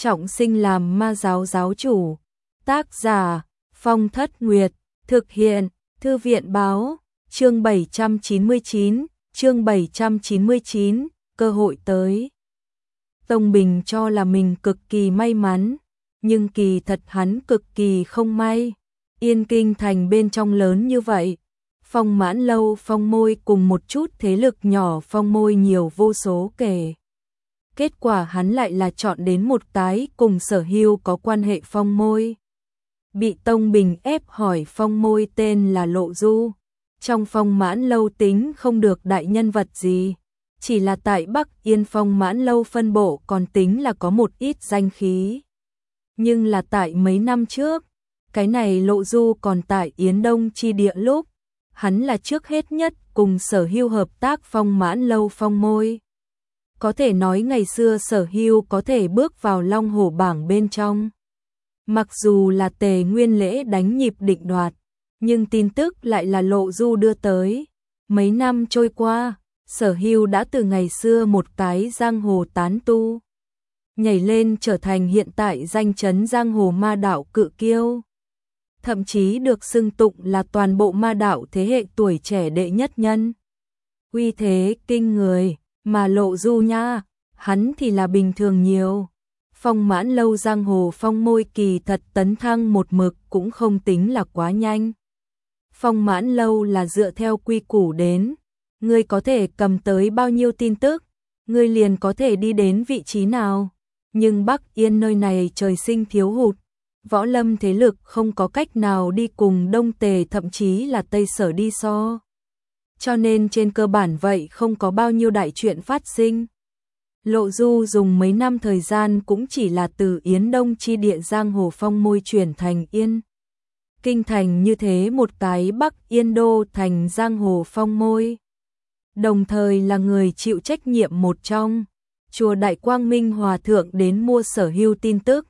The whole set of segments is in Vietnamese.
trọng sinh làm ma giáo giáo chủ. Tác giả Phong Thất Nguyệt, thực hiện Thư viện Báo, chương 799, cơ hội tới. Tông Bình cho là mình cực kỳ may mắn, nhưng kỳ thật hắn cực kỳ không may. Yên Kinh thành bên trong lớn như vậy, Phong Mãn Lâu Phong Môi cùng một chút thế lực nhỏ Phong Môi nhiều vô số kể. Kết quả hắn lại là chọn đến một cái cùng Sở Hưu có quan hệ Phong Môi. Bị Tông Bình ép hỏi Phong Môi tên là Lộ Du. Trong Phong Mãn Lâu tính không được đại nhân vật gì, chỉ là tại Bắc Yên Phong Mãn Lâu phân bộ còn tính là có một ít danh khí. Nhưng là tại mấy năm trước, cái này Lộ Du còn tại Yến Đông chi địa lúc, hắn là trước hết nhất cùng Sở Hưu hợp tác Phong Mãn Lâu Phong Môi. Có thể nói ngày xưa Sở Hưu có thể bước vào Long Hổ bảng bên trong. Mặc dù là Tề Nguyên Lễ đánh nhịp định đoạt, nhưng tin tức lại là Lộ Du đưa tới. Mấy năm trôi qua, Sở Hưu đã từ ngày xưa một cái giang hồ tán tu, nhảy lên trở thành hiện tại danh chấn giang hồ ma đạo cự kiêu. Thậm chí được xưng tụng là toàn bộ ma đạo thế hệ tuổi trẻ đệ nhất nhân. Uy thế kinh người, mà Lộ Du nha, hắn thì là bình thường nhiều. Phong Mãn Lâu giang hồ Phong Môi kỳ thật tấn thăng một mực cũng không tính là quá nhanh. Phong Mãn Lâu là dựa theo quy củ đến, ngươi có thể cầm tới bao nhiêu tin tức, ngươi liền có thể đi đến vị trí nào. Nhưng Bắc Yên nơi này trời sinh thiếu hụt, võ lâm thế lực không có cách nào đi cùng Đông Tề thậm chí là Tây Sở đi so. Cho nên trên cơ bản vậy không có bao nhiêu đại chuyện phát sinh. Lộ Du dùng mấy năm thời gian cũng chỉ là từ Yến Đông chi địa giang hồ Phong Môi chuyển thành Yên Kinh thành như thế một cái Bắc Yên đô thành giang hồ Phong Môi. Đồng thời là người chịu trách nhiệm một trong chùa Đại Quang Minh Hòa Thượng đến mua Sở Hưu tin tức,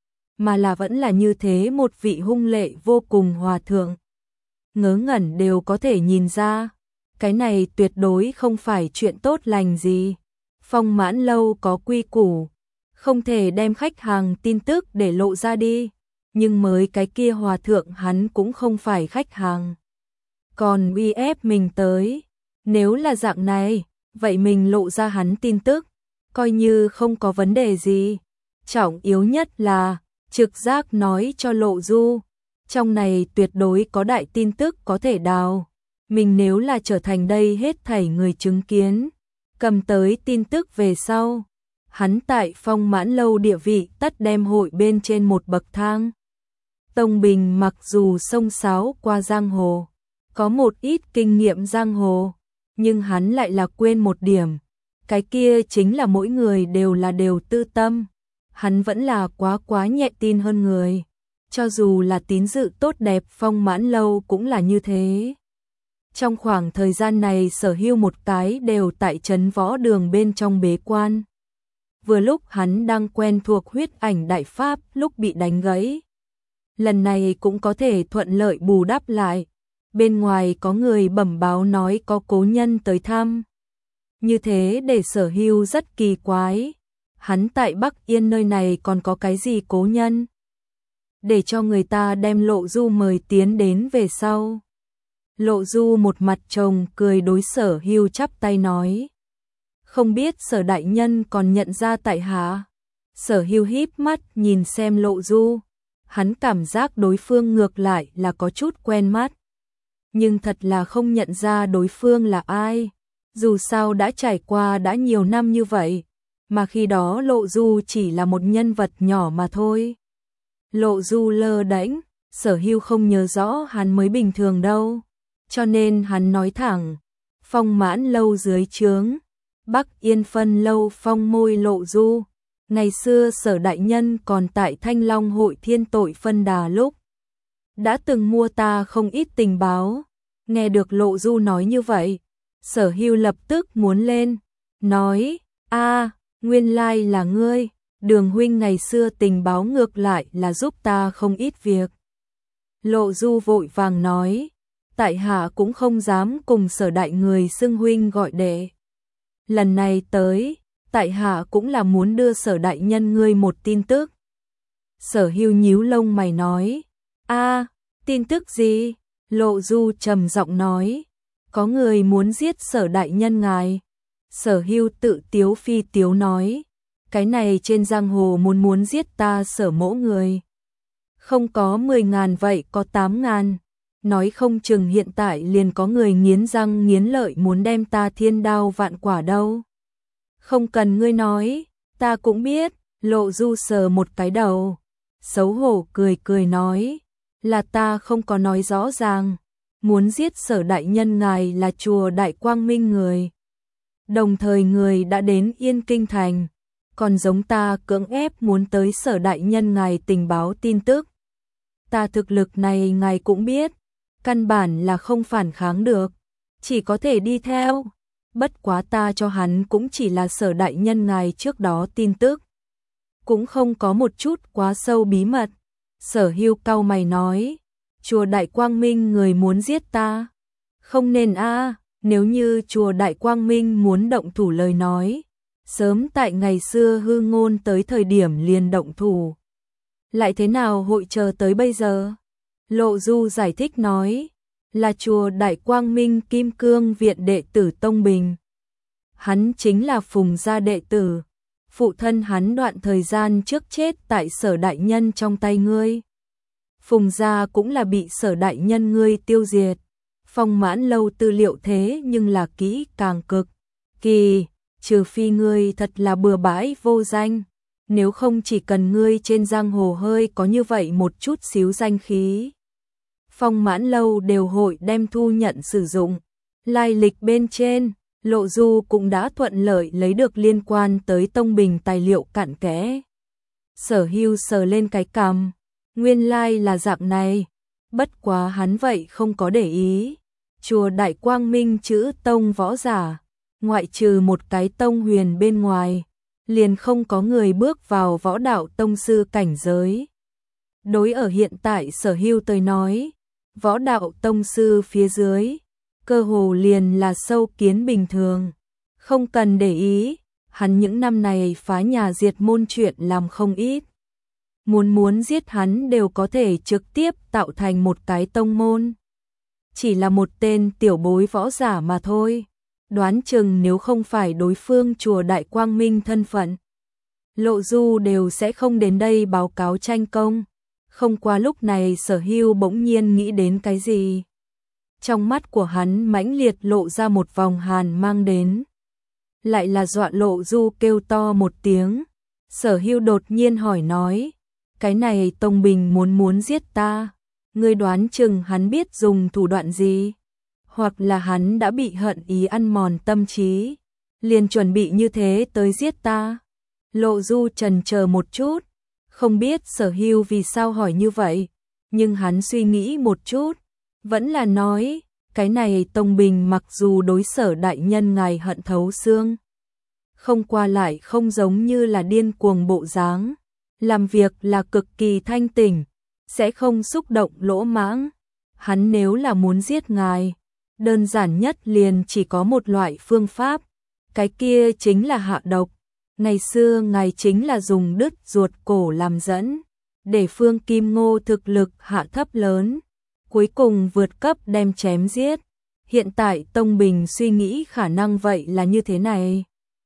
mà là vẫn là như thế một vị hung lệ vô cùng Hòa Thượng. Ngớ ngẩn đều có thể nhìn ra, cái này tuyệt đối không phải chuyện tốt lành gì. Phong Mãn Lâu có quy củ, không thể đem khách hàng tin tức để lộ ra đi, nhưng mới cái kia Hòa Thượng hắn cũng không phải khách hàng, còn uy ép mình tới. Nếu là dạng này, vậy mình lộ ra hắn tin tức, coi như không có vấn đề gì. Trọng yếu nhất là trực giác nói cho Lộ Du, trong này tuyệt đối có đại tin tức có thể đào. Mình nếu là trở thành đây hết thảy người chứng kiến, cầm tới tin tức về sau, hắn tại Phong Mãn Lâu địa vị tất đem hội bên trên một bậc thang. Tông Bình mặc dù xông xáo qua giang hồ, có một ít kinh nghiệm giang hồ, nhưng hắn lại là quên một điểm, cái kia chính là mỗi người đều tư tâm. Hắn vẫn là quá nhẹ tin hơn người, cho dù là tín dự tốt đẹp Phong Mãn Lâu cũng là như thế. Trong khoảng thời gian này Sở Hưu một cái đều tại trấn võ đường bên trong bế quan. Vừa lúc hắn đang quen thuộc huyết ảnh đại pháp lúc bị đánh gãy. Lần này cũng có thể thuận lợi bù đắp lại. Bên ngoài có người bẩm báo nói có cố nhân tới thăm. Như thế để Sở Hưu rất kỳ quái. Hắn tại Bắc Yên nơi này còn có cái gì cố nhân? Để cho người ta đem Lộ Du mời tiến đến về sau. Lộ Du một mặt trông cười đối Sở Hưu chắp tay nói. Không biết Sở đại nhân còn nhận ra tại hạ. Sở Hưu híp mắt nhìn xem Lộ Du. Hắn cảm giác đối phương ngược lại là có chút quen mắt. Nhưng thật là không nhận ra đối phương là ai. Dù sao đã trải qua đã nhiều năm như vậy. Mà khi đó Lộ Du chỉ là một nhân vật nhỏ mà thôi. Lộ Du lơ đễnh, Sở Hưu không nhớ rõ hắn mới bình thường đâu. Cho nên hắn nói thẳng, Phong Mãn Lâu dưới trướng, Bắc Yên phân lâu Phong Môi Lộ Du. Ngày xưa Sở đại nhân còn tại Thanh Long hội thiên tội phân đà lúc, đã từng mua ta không ít tình báo. Nghe được Lộ Du nói như vậy, Sở Hưu lập tức muốn lên, nói, nguyên lai là ngươi, Đường huynh ngày xưa tình báo ngược lại là giúp ta không ít việc. Lộ Du vội vàng nói, tại hạ cũng không dám cùng Sở đại người xưng huynh gọi đệ. Lần này tới, tại hạ cũng là muốn đưa Sở đại nhân ngươi một tin tức. Sở Hưu nhíu lông mày nói, a, tin tức gì? Lộ Du trầm giọng nói, có người muốn giết Sở đại nhân ngài. Sở Hưu tự tiếu phi tiếu nói, cái này trên giang hồ muốn giết ta Sở mỗ người. Không có 10.000 vậy có 8.000. Nói không chừng hiện tại liền có người nghiến răng nghiến lợi muốn đem ta thiên đao vạn quả đâu. Không cần ngươi nói, ta cũng biết. Lộ Du sờ một cái đầu, xấu hổ cười cười nói, là ta không có nói rõ ràng, muốn giết Sở đại nhân ngài là chùa Đại Quang Minh người. Đồng thời người đã đến Yên Kinh thành, còn giống ta cưỡng ép muốn tới Sở đại nhân ngài tình báo tin tức. Ta thực lực này ngài cũng biết, căn bản là không phản kháng được, chỉ có thể đi theo. Bất quá ta cho hắn cũng chỉ là Sở đại nhân ngài trước đó tin tức, cũng không có một chút quá sâu bí mật. Sở Hưu cau mày nói, chùa Đại Quang Minh người muốn giết ta. Không nên a, nếu như chùa Đại Quang Minh muốn động thủ lời nói, sớm tại ngày xưa Hư Ngôn tới thời điểm liền động thủ. Lại thế nào hội chờ tới bây giờ? Lộ Du giải thích nói, là chùa Đại Quang Minh Kim Cương viện đệ tử Tông Bình. Hắn chính là Phùng gia đệ tử, phụ thân hắn đoạn thời gian trước chết tại Sở đại nhân trong tay ngươi. Phùng gia cũng là bị Sở đại nhân ngươi tiêu diệt. Phong Mãn Lâu tư liệu thế nhưng là kỹ càng cực kỳ, trừ phi ngươi thật là bừa bãi vô danh, nếu không chỉ cần ngươi trên giang hồ hơi có như vậy một chút xíu danh khí, Phong Mãn Lâu đều hội đem thu nhận sử dụng. Lai lịch bên trên, Lộ Du cũng đã thuận lợi lấy được liên quan tới Tông Bình tài liệu cặn kẽ. Sở Hưu sờ lên cái cằm, nguyên lai là dạng này, bất quá hắn vậy không có để ý. Chùa Đại Quang Minh chữ tông võ giả, ngoại trừ một cái tông huyền bên ngoài, liền không có người bước vào võ đạo tông sư cảnh giới. Đối ở hiện tại Sở Hưu tới nói, võ đạo tông sư phía dưới, cơ hồ liền là sâu kiến bình thường, không cần để ý, hắn những năm này phá nhà diệt môn chuyện làm không ít. Muốn giết hắn đều có thể trực tiếp tạo thành một cái tông môn. Chỉ là một tên tiểu bối võ giả mà thôi, đoán chừng nếu không phải đối phương chùa Đại Quang Minh thân phận, Lộ Du đều sẽ không đến đây báo cáo tranh công. Không qua lúc này Sở Hưu bỗng nhiên nghĩ đến cái gì. Trong mắt của hắn mãnh liệt lộ ra một vòng hàn mang đến. Lại là dọa Lộ Du kêu to một tiếng. Sở Hưu đột nhiên hỏi nói, cái này Tông Bình muốn giết ta, ngươi đoán chừng hắn biết dùng thủ đoạn gì? Hoặc là hắn đã bị hận ý ăn mòn tâm trí, liền chuẩn bị như thế tới giết ta? Lộ Du chần chờ một chút, không biết Sở Hưu vì sao hỏi như vậy, nhưng hắn suy nghĩ một chút, vẫn là nói, cái này Tông Bình mặc dù đối Sở đại nhân ngài hận thấu xương, không qua lại không giống như là điên cuồng bộ dáng, làm việc là cực kỳ thanh tỉnh, sẽ không xúc động lỗ mãng. Hắn nếu là muốn giết ngài, đơn giản nhất liền chỉ có một loại phương pháp, cái kia chính là hạ độc. Ngày xưa ngài chính là dùng đứt ruột cổ làm dẫn, để Phương Kim Ngô thực lực hạ thấp lớn, cuối cùng vượt cấp đem chém giết. Hiện tại Tông Bình suy nghĩ khả năng vậy là như thế này.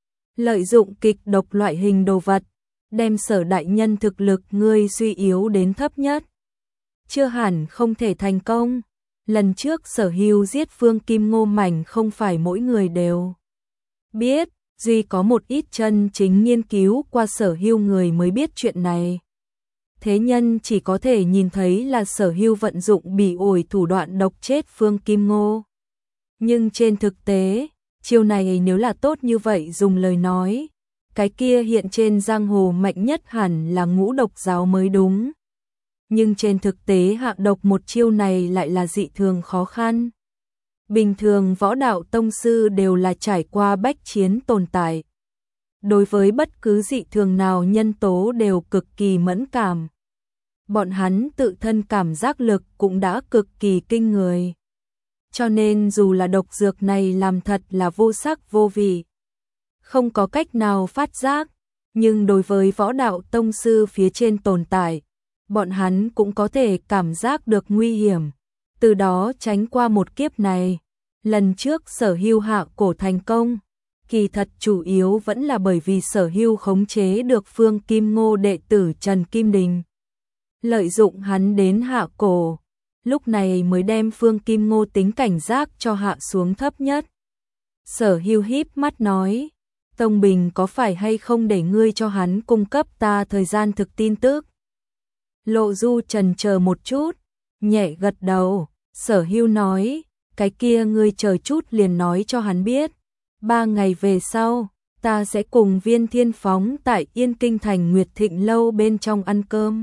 Lợi dụng kịch độc loại hình đồ vật, đem Sở đại nhân thực lực ngươi suy yếu đến thấp nhất. Chưa hẳn không thể thành công. Lần trước Sở Hưu giết Phương Kim Ngô mảnh không phải mỗi người đều biết, duy có một ít chân chính nghiên cứu qua Sở Hưu người mới biết chuyện này. Thế nhân chỉ có thể nhìn thấy là Sở Hưu vận dụng bỉ ổi thủ đoạn độc chết Phương Kim Ngô. Nhưng trên thực tế, chiêu này nếu là tốt như vậy dùng lời nói, cái kia hiện trên giang hồ mạnh nhất hẳn là Ngũ Độc giáo mới đúng. Nhưng trên thực tế hạ độc một chiêu này lại là dị thường khó khăn. Bình thường võ đạo tông sư đều là trải qua bách chiến tồn tại. Đối với bất cứ dị thường nào nhân tố đều cực kỳ mẫn cảm. Bọn hắn tự thân cảm giác lực cũng đã cực kỳ kinh người. Cho nên dù là độc dược này làm thật là vô sắc vô vị, không có cách nào phát giác, nhưng đối với võ đạo tông sư phía trên tồn tại, bọn hắn cũng có thể cảm giác được nguy hiểm, từ đó tránh qua một kiếp này. Lần trước Sở Hưu hạ cổ thành công, kỳ thật chủ yếu vẫn là bởi vì Sở Hưu khống chế được Phương Kim Ngô đệ tử Trần Kim Đình. Lợi dụng hắn đến hạ cổ, lúc này mới đem Phương Kim Ngô tính cảnh giác cho hạ xuống thấp nhất. Sở Hưu híp mắt nói, Tông Bình có phải hay không để ngươi cho hắn cung cấp ta thời gian thực tin tức? Lộ Du chần chờ một chút, nhẹ gật đầu. Sở Hưu nói, cái kia ngươi chờ chút liền nói cho hắn biết. 3 ngày về sau, ta sẽ cùng Viên Thiên Phóng tại Yên Kinh thành Nguyệt Thịnh lâu bên trong ăn cơm.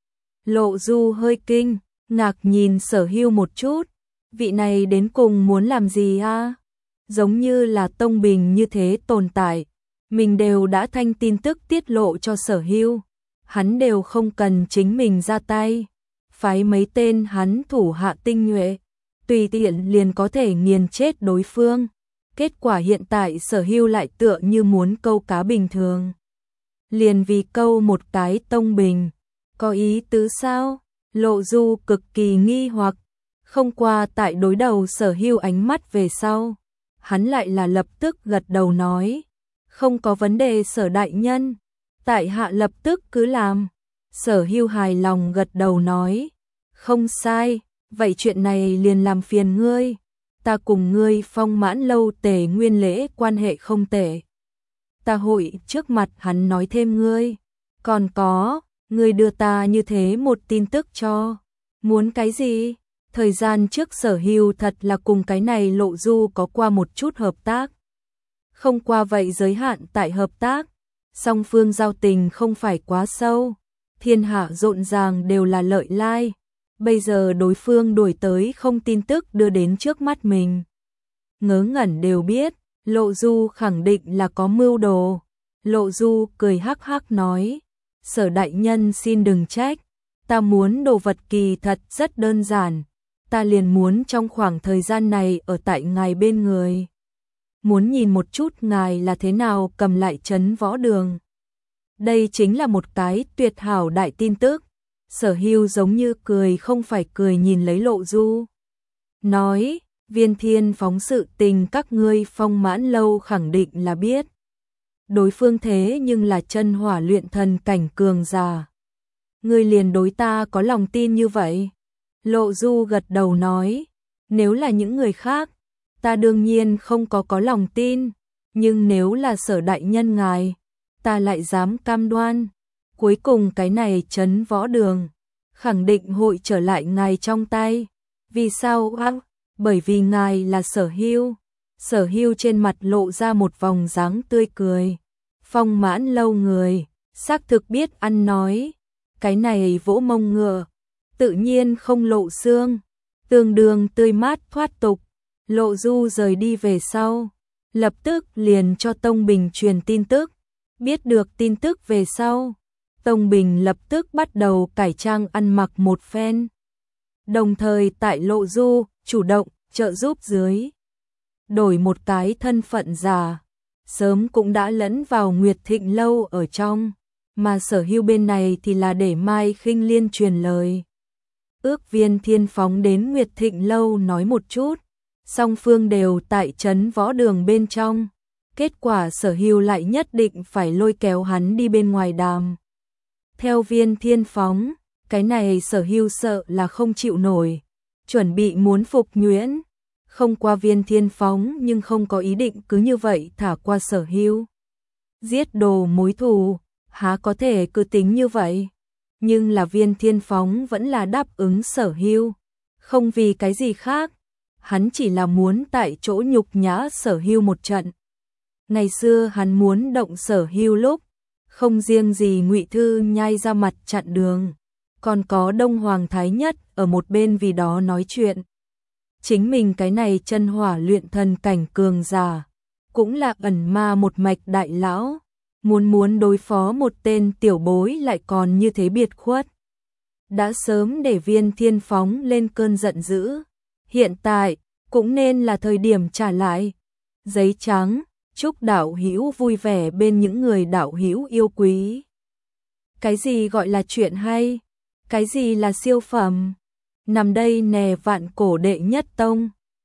Lộ Du hơi kinh, ngạc nhìn Sở Hưu một chút, vị này đến cùng muốn làm gì a? Giống như là Tông Bình như thế tồn tại, mình đều đã thanh tin tức tiết lộ cho Sở Hưu, hắn đều không cần chính mình ra tay, phái mấy tên hắn thủ hạ tinh nhuệ, tùy tiện liền có thể nghiền chết đối phương. Kết quả hiện tại Sở Hưu lại tựa như muốn câu cá bình thường. Liền vì câu một cái Tông Bình, có ý tứ sao? Lộ Du cực kỳ nghi hoặc, không qua tại đối đầu Sở Hưu ánh mắt về sau, hắn lại là lập tức gật đầu nói, không có vấn đề Sở đại nhân, tại hạ lập tức cứ làm. Sở Hưu hài lòng gật đầu nói, không sai, vậy chuyện này liền làm phiền ngươi, ta cùng ngươi Phong Mãn lâu Tề Nguyên Lễ quan hệ không tệ. Ta hội trước mặt hắn nói thêm ngươi, còn có, ngươi đưa ta như thế một tin tức cho. Muốn cái gì? Thời gian trước Sở Hưu thật là cùng cái này Lộ Du có qua một chút hợp tác. Không qua vậy giới hạn tại hợp tác, song phương giao tình không phải quá sâu, thiên hạ rộn ràng đều là lợi lai. Bây giờ đối phương đuổi tới không tin tức đưa đến trước mắt mình. Ngớ ngẩn đều biết, Lộ Du khẳng định là có mưu đồ. Lộ Du cười hắc hắc nói, Sở đại nhân xin đừng trách, ta muốn đồ vật kỳ thật rất đơn giản, ta liền muốn trong khoảng thời gian này ở tại ngài bên người. Muốn nhìn một chút ngài là thế nào cầm lại trấn Võ Đường. Đây chính là một cái tuyệt hảo đại tin tức. Sở Hưu giống như cười không phải cười nhìn lấy Lộ Du. Nói, Viên Thiên Phóng sự tình các ngươi Phong Mãn lâu khẳng định là biết. Đối phương thế nhưng là chân hỏa luyện thần cảnh cường giả. Ngươi liền đối ta có lòng tin như vậy? Lộ Du gật đầu nói, nếu là những người khác, ta đương nhiên không có lòng tin, nhưng nếu là Sở đại nhân ngài, ta lại dám cam đoan. Cuối cùng cái này trấn Võ Đường, khẳng định hội trở lại ngài trong tay. Vì sao? Bởi vì ngài là Sở Hưu. Sở Hưu trên mặt lộ ra một vòng dáng tươi cười. Phong Mãn lâu người, xác thực biết ăn nói. Cái này vỗ mông ngựa, tự nhiên không lộ xương, tương đương tươi mát thoát tục. Lộ Du rời đi về sau, lập tức liền cho Tông Bình truyền tin tức. Biết được tin tức về sau, Tông Bình lập tức bắt đầu cải trang ăn mặc một phen. Đồng thời tại Lộ Du, chủ động, trợ giúp dưới. Đổi một cái thân phận giả, sớm cũng đã lẫn vào Nguyệt Thịnh lâu ở trong, mà Sở Hưu bên này thì là để Mai Khinh Liên truyền lời. Ước Viên Thiên Phóng đến Nguyệt Thịnh lâu nói một chút, song phương đều tại trấn Võ Đường bên trong. Kết quả Sở Hưu lại nhất định phải lôi kéo hắn đi bên ngoài đàm. Theo Viên Thiên Phóng, cái này Sở Hưu sợ là không chịu nổi, chuẩn bị muốn phục nhuyễn. Không qua Viên Thiên Phóng nhưng không có ý định cứ như vậy thả qua Sở Hưu. Giết đồ mối thù, há có thể cứ tính như vậy. Nhưng là Viên Thiên Phóng vẫn là đáp ứng Sở Hưu, không vì cái gì khác, hắn chỉ là muốn tại chỗ nhục nhã Sở Hưu một trận. Ngày xưa hắn muốn động Sở Hưu lúc, không riêng gì Ngụy Thư nhai ra mặt chặn đường, còn có Đông Hoàng Thái Nhất ở một bên vì đó nói chuyện. Chính mình cái này chân hỏa luyện thần cảnh cường giả, cũng là ẩn ma một mạch đại lão, muốn đối phó một tên tiểu bối lại còn như thế biệt khuất. Đã sớm để Viên Thiên Phóng lên cơn giận dữ, hiện tại cũng nên là thời điểm trả lại. Giấy trắng, chúc đạo hữu vui vẻ bên những người đạo hữu yêu quý. Cái gì gọi là chuyện hay? Cái gì là siêu phẩm? Nằm đây nè vạn cổ đệ nhất tông.